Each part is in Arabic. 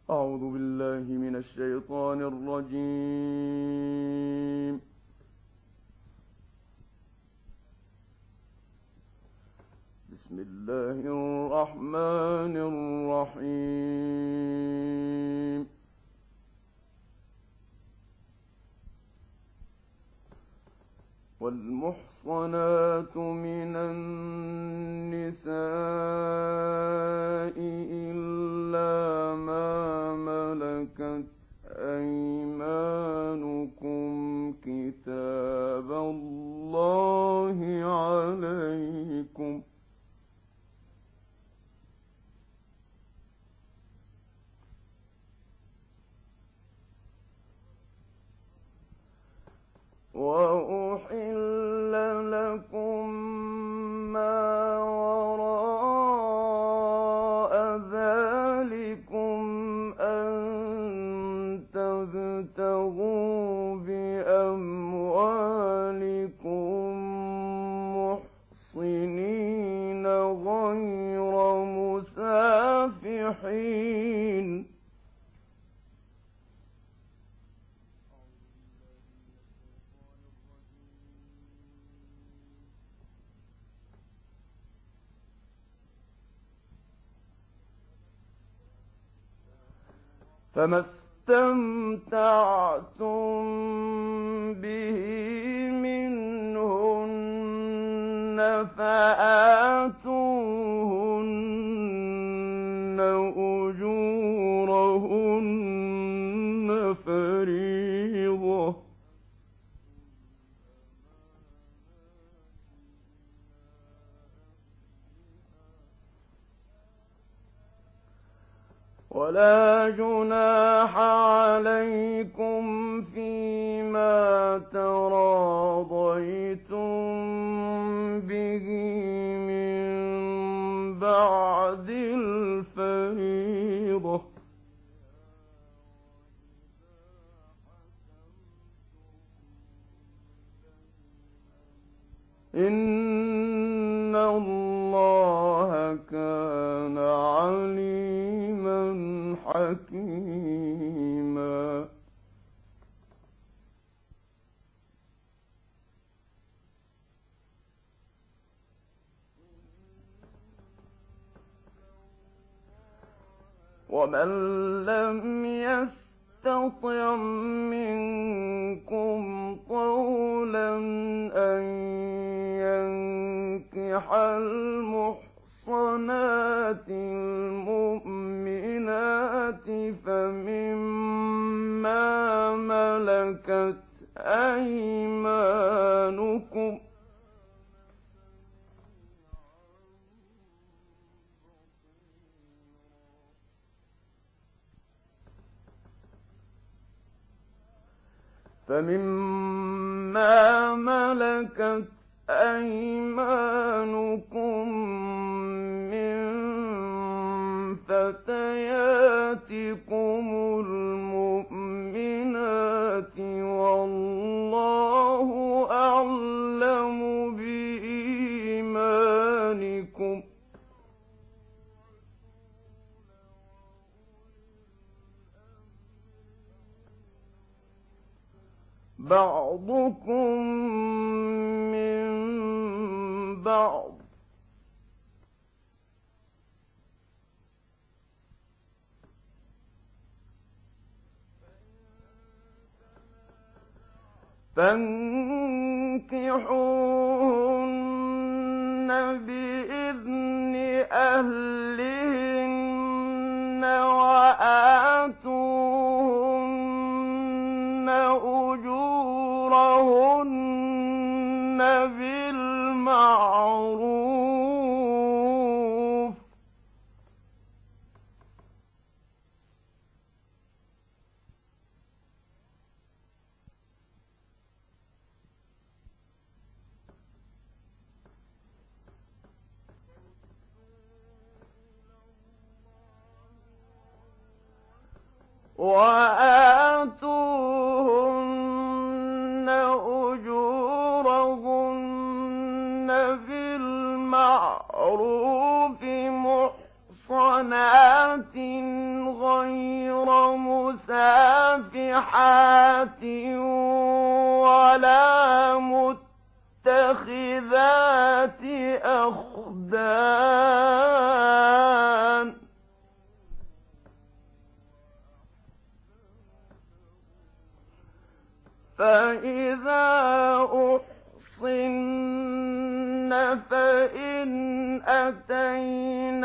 أعوذ بالله من الشيطان الرجيم. بسم الله الرحمن الرحيم. والمحصنات من النساء إلا ما ملكت أيمانكم كتاب الله عليكم. وأحل لكم ما وراء ذلكم أن تبتغوا بأموالكم محصنين غير مسافحين. فما استمتعتم به منهن فآتوهن أجورهن فريضة. ولا جناح عليكم فيما تراضيتم به من بعد الفريضة. إن الله كان عليما حكيما. ومن لم يستطع منكم طولا أن ينكح المحصنات المؤمنات فمما ملكت أيمانكم من فتياتكم المؤمنات والله أعلم بإيمانكم. بعضكم من بعض فانكحوهن بإذن أهلهن وآتوهن أجورهن بالمعروف. وآتوهن أجورهن بالمعروف محصنات غير ناصحات ولا متخذات أخدان فإذا أحصن فإن أتين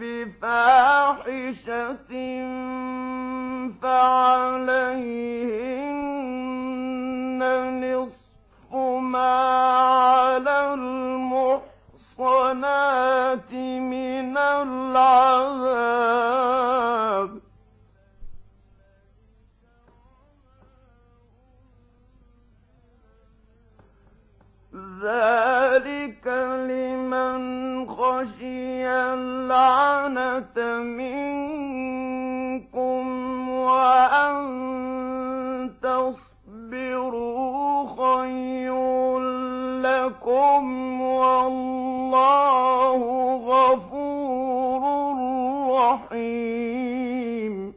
بفاحشة فعليهن نصف ما على المحصنات من العذاب ذلك لمن خشي العنة منكم وأن تصبروا خير لكم والله غفور رحيم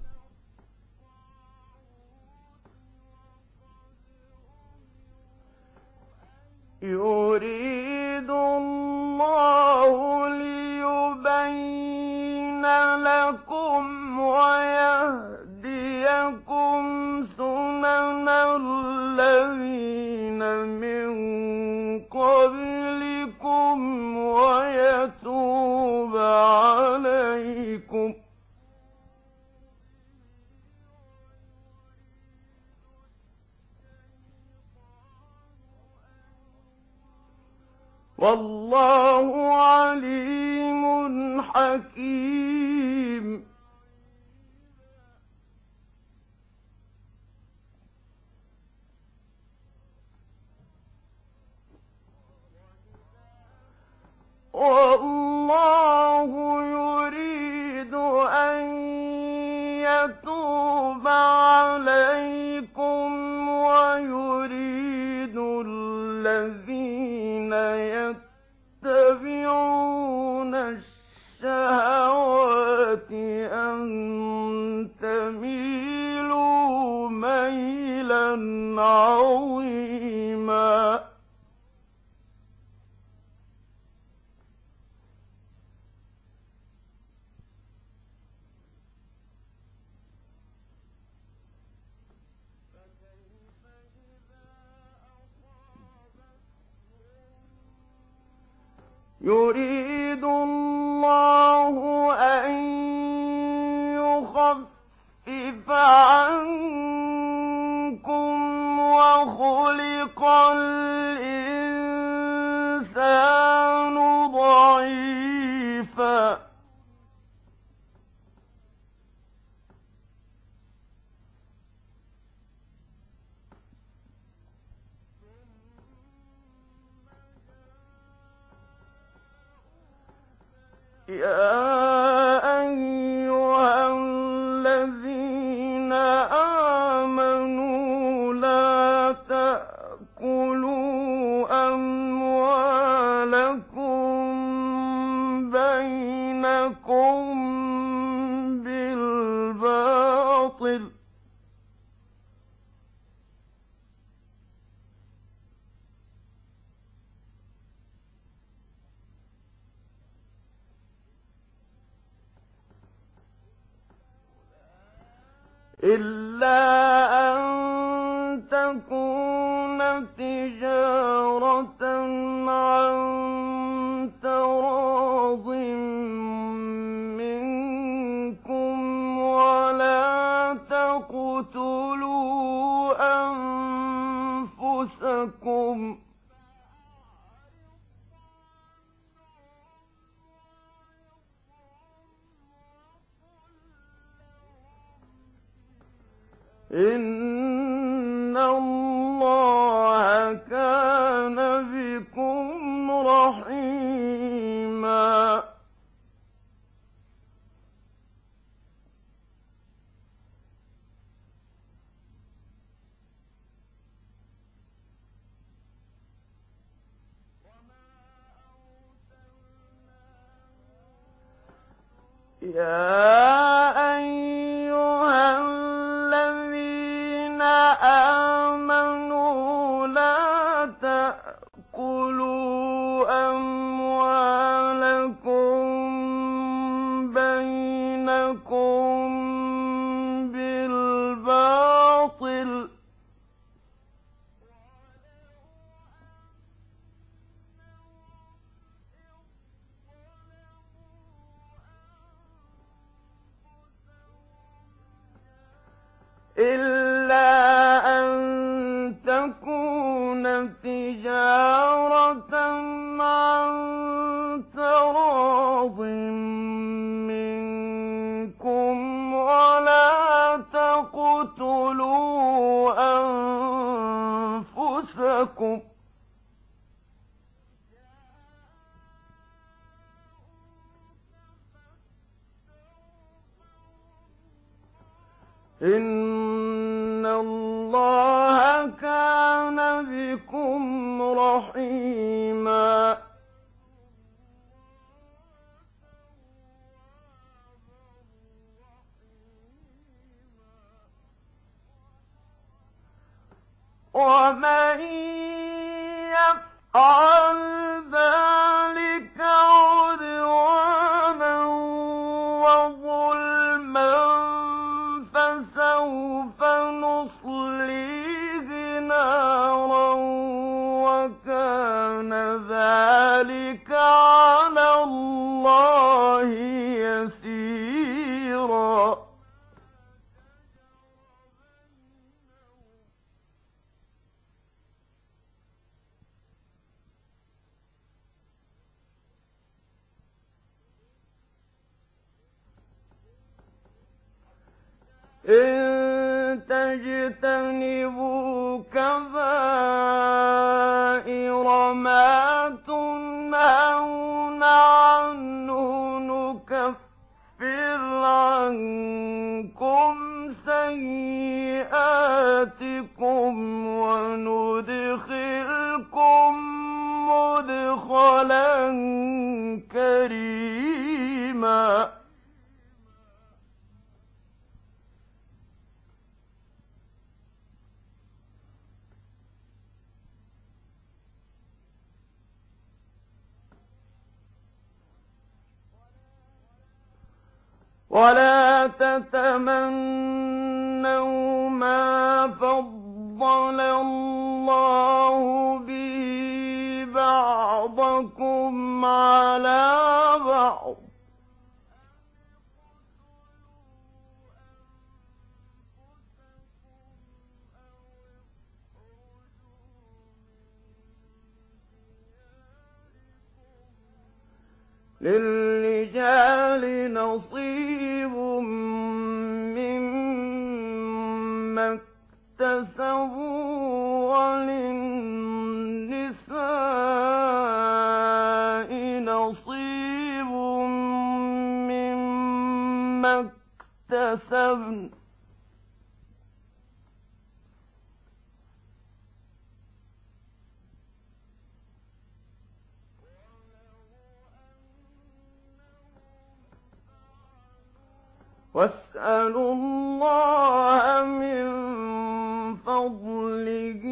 يريد الله ليبين لكم ويهديكم سنن الذين من قبلكم ويتوب عليكم والله عليم حكيم والله يريد أن يتوب عليكم ويريد الذين يتبعون الشهوات أن تميلوا ميلا عظيما يريد الله أن يخفف عنكم وخلق الإنسان ضعيفا يا أيها الذين آمنوا لا تأكلوا أموالكم بينكم بالباطل إلا أن تكون تجارة عن تراض منكم ولا تقتلوا أنفسكم إن الله كان بكم رحيما يا أيها الذين بالباطل إلا أن تكون تجارة عن تراض منكم ولا تقتلوا أنفسكم إن الله كان بكم رحيما ومن يفعل ذلك عدوانا وظلما فسوف نصليه نارا وكان ذلك على الله يسيرا إن تجتنبوا كبائر ما تنهون عنه نكفر عنكم سيئاتكم وندخلكم مدخلا كريما ولا تتمنوا ما فضل الله به بعضكم على بعض للرجال نصيب مما اكتسبوا وللنساء نصيب مما اكتسبن واسألوا الله من فضله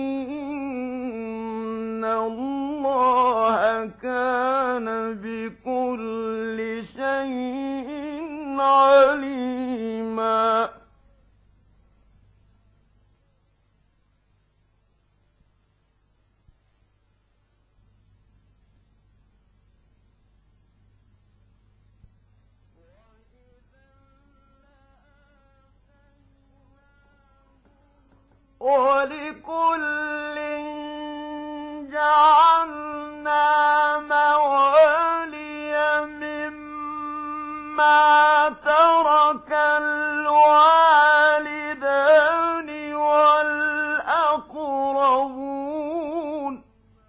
إن الله كان بكل شيء عليما ولكل جعلنا موالي مما ترك الوالدان والأقربون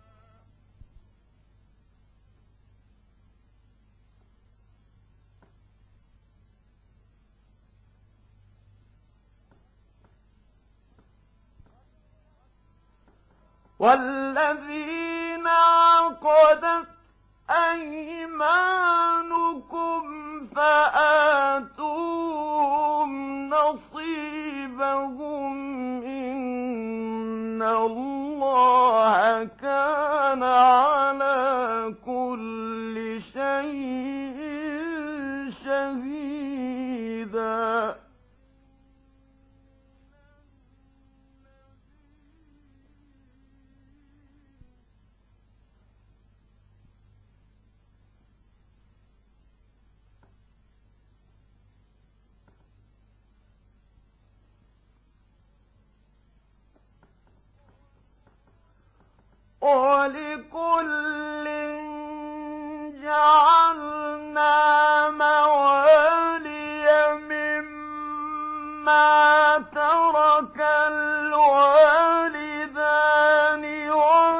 والذين عقدت أيمانكم فآتوهم نصيبهم إن الله كان على كل شيء شهيدا وَلِكُلٍّ جَعَلْنَا مَوَالِيَ مِمَّا تَرَكَ الْوَالِدَانِ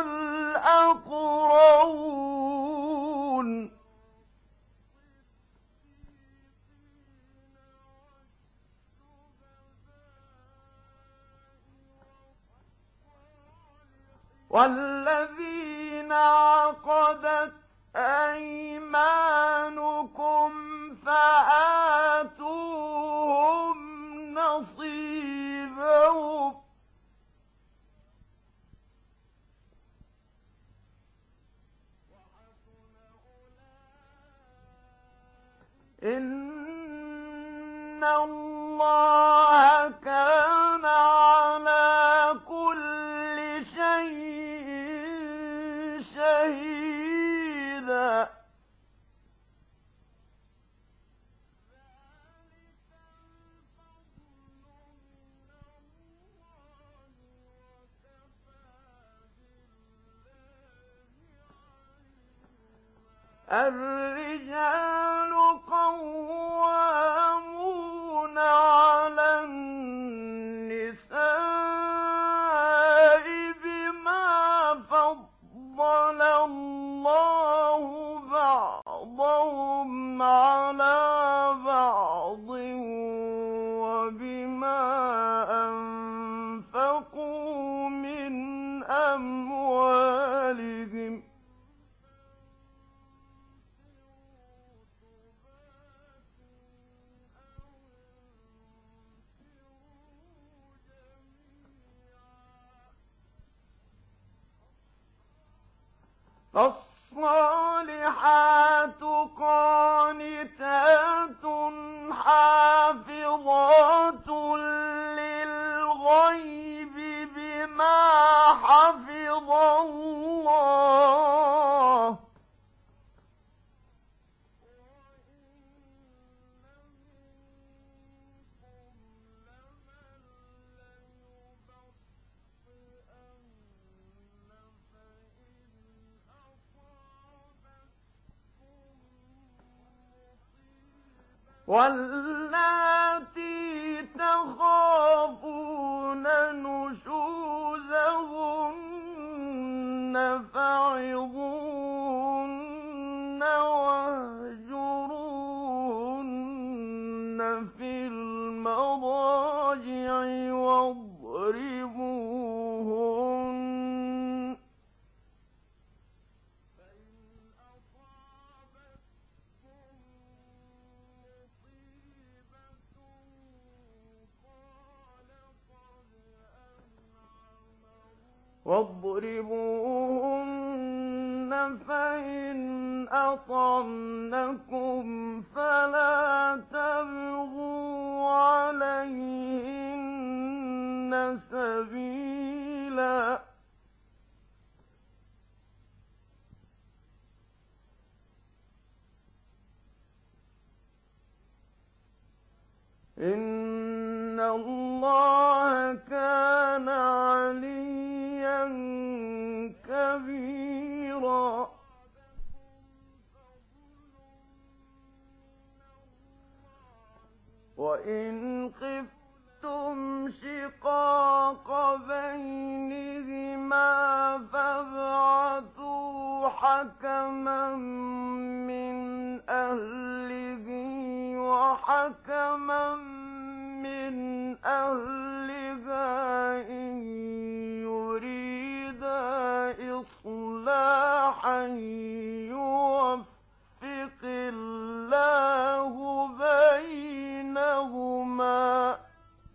وَالْأَقْرَبُونَ وَالَّذِينَ عَقَدَتْ أَيْمَانُكُمْ فَآتُوهُمْ نَصِيبَهُمْ ۚ إِنَّ اللَّهَ كَانَ عَلَىٰ كُلِّ شَيْءٍ شَهِيدًا الرِّجَالُ قَوَّامُونَ عَلَى النِّسَاءِ بِمَا فَضَّلَ اللَّهُ بَعْضَهُمْ عَلَىٰ بَعْضٍ وَبِمَا أَنفَقُوا مِنْ أَمْوَالِهِمْ ۚ فَالصَّالِحَاتُ قَانِتَاتٌ حَافِظَاتٌ لِّلْغَيْبِ بِمَا حَفِظَ اللَّهُ ۚ وَاللَّاتِي تَخَافُونَ نُشُوزَهُنَّ فَعِظُوهُنَّ وَاهْجُرُوهُنَّ فِي الْمَضَاجِعِ وَاضْرِبُوهُنَّ ۖ فَإِنْ أَطَعْنَكُمْ فَلَا تَبْغُوا عَلَيْهِنَّ سَبِيلًا ۗ إِنَّ اللَّهَ كَانَ عَلِيًّا كَبِيرًا وَإِنْ خِفْتُمْ شِقَاقَ بَيْنِهِمَا فَابْعَثُوا حَكَمًا مِّنْ أَهْلِهِ وَحَكَمًا مِّنْ أَهْلِهَا إِن يُرِيدَا إِصْلَاحًا يُوَفِّقِ اللَّهُ بَيْنَهُمَا ۗ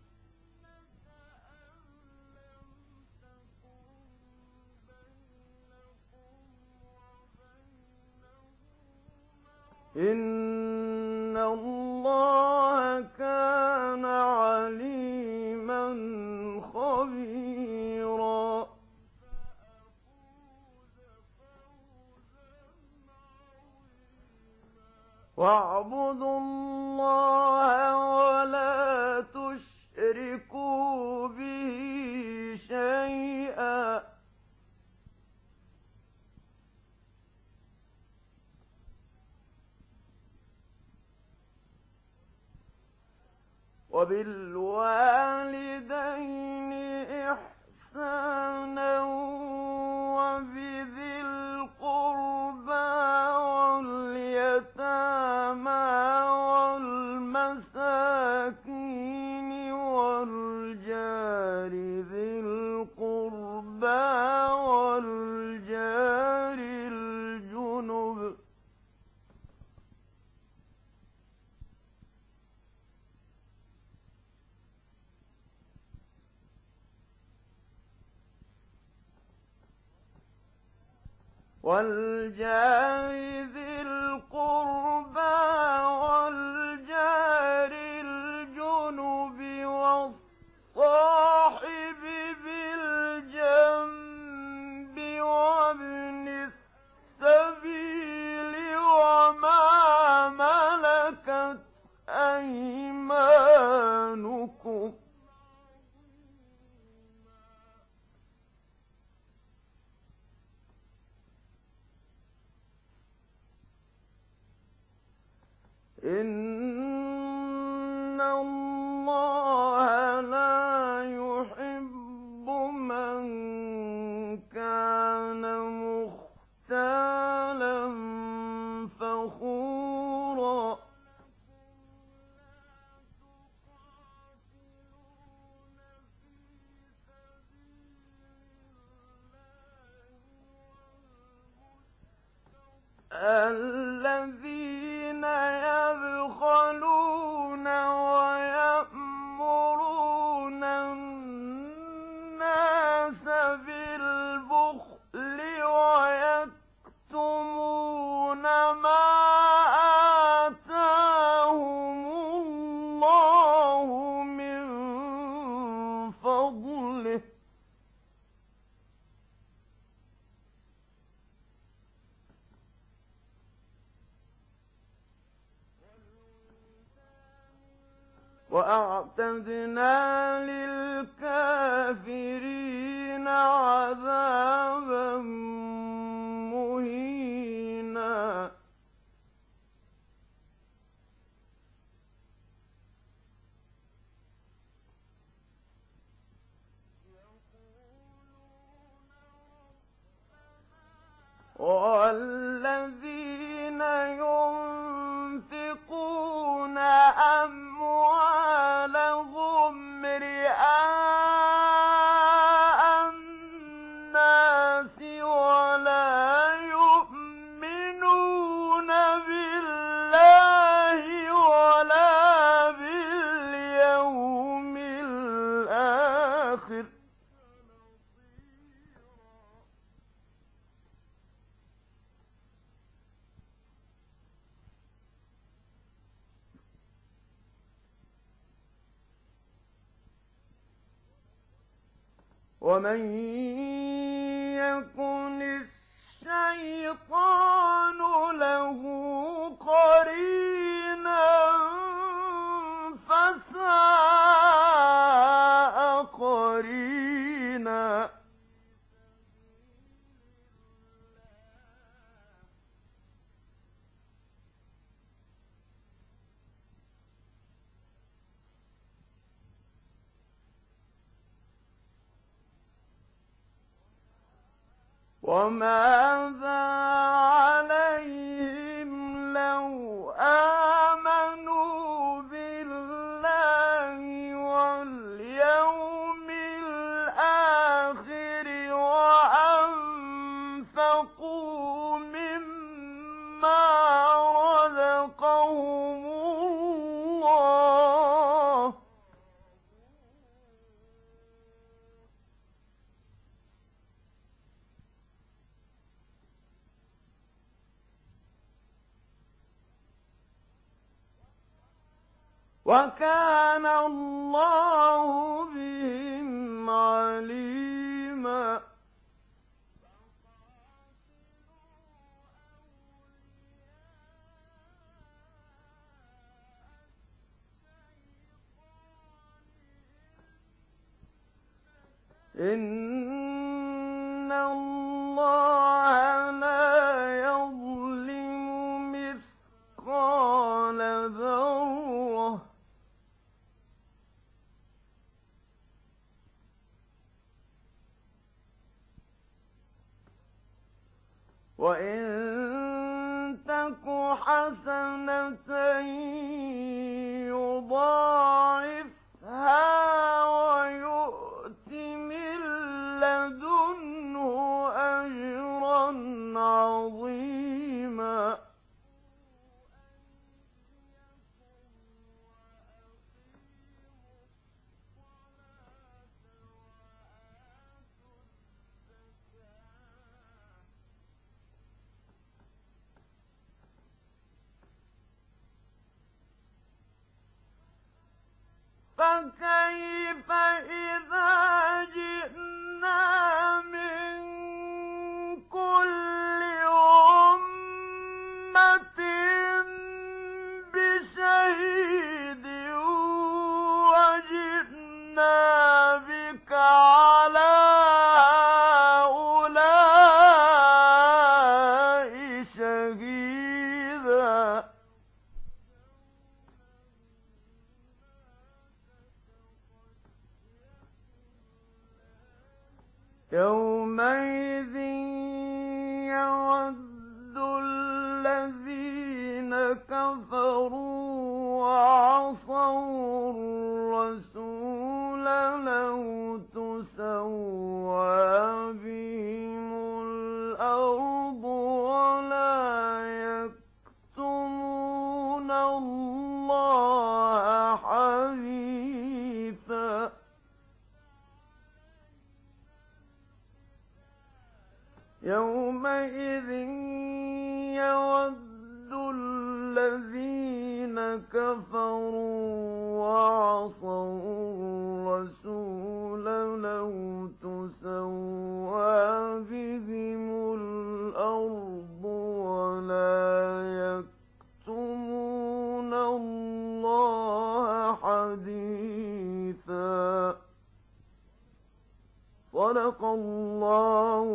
إِنَّ اللَّهَ كَانَ عَلِيمًا خَبِيرًا وَاعْبُدُوا اللَّهَ وَلَا تُشْرِكُوا بِهِ شَيْئًا وبالوالدين إحسانا وبذي القربى واليتامى والمساكين والجار ذي القربى والجار الجنب والصاحب بالجنب وابن السبيل وما ملكت أيمانكم إن الله لا يحب من كان مختالا فخورا الذين يبخلون ويأمرون الناس بالبخل ويكتمون ما آتاهم الله من فضله وأعتدنا للكافرين عذابا مهينا والذين ينفقون أموالهم رئاء الناس ولا يؤمنون بالله ولا باليوم الآخر ومن يكن الشيطان له قرينا فساء قرينا وماذا عليهم لو آمنوا بالله واليوم الآخر وأنفقوا مما رزقهم الله وكان الله بهم عليما إن الله لا يظلم مثقال ذرة وَإِن تَكُ حَسَنَةً يُضَاعِفْهَا وَيُؤْتِ مِن لَّدُنْهُ أَجْرًا عَظِيمًا فَكَيْفَ إِذَا جِئْنَا مِن كُلِّ أُمَّةٍ بِشَهِيدٍ وَجِئْنَا بِكَ عَلَىٰ هَٰؤُلَاءِ شَهِيدًا يَوْمَئِذٍ يَوَدُّ الَّذِينَ كَفَرُوا وَعَصَوُا الرَّسُولَ لَوْ تُسَوَّىٰ بِهِمُ الْأَرْضُ وَلَا يَكْتُمُونَ اللَّهَ حَدِيثًا يَوْمَئِذٍ يَوَدُّ الَّذِينَ كَفَرُوا وَعَصَوُا الرَّسُولَ لَوْ تُسَوَّىٰ بِهِمُ الْأَرْضُ وَلَا يَكْتُمُونَ اللَّهَ حَدِيثًا صدق الله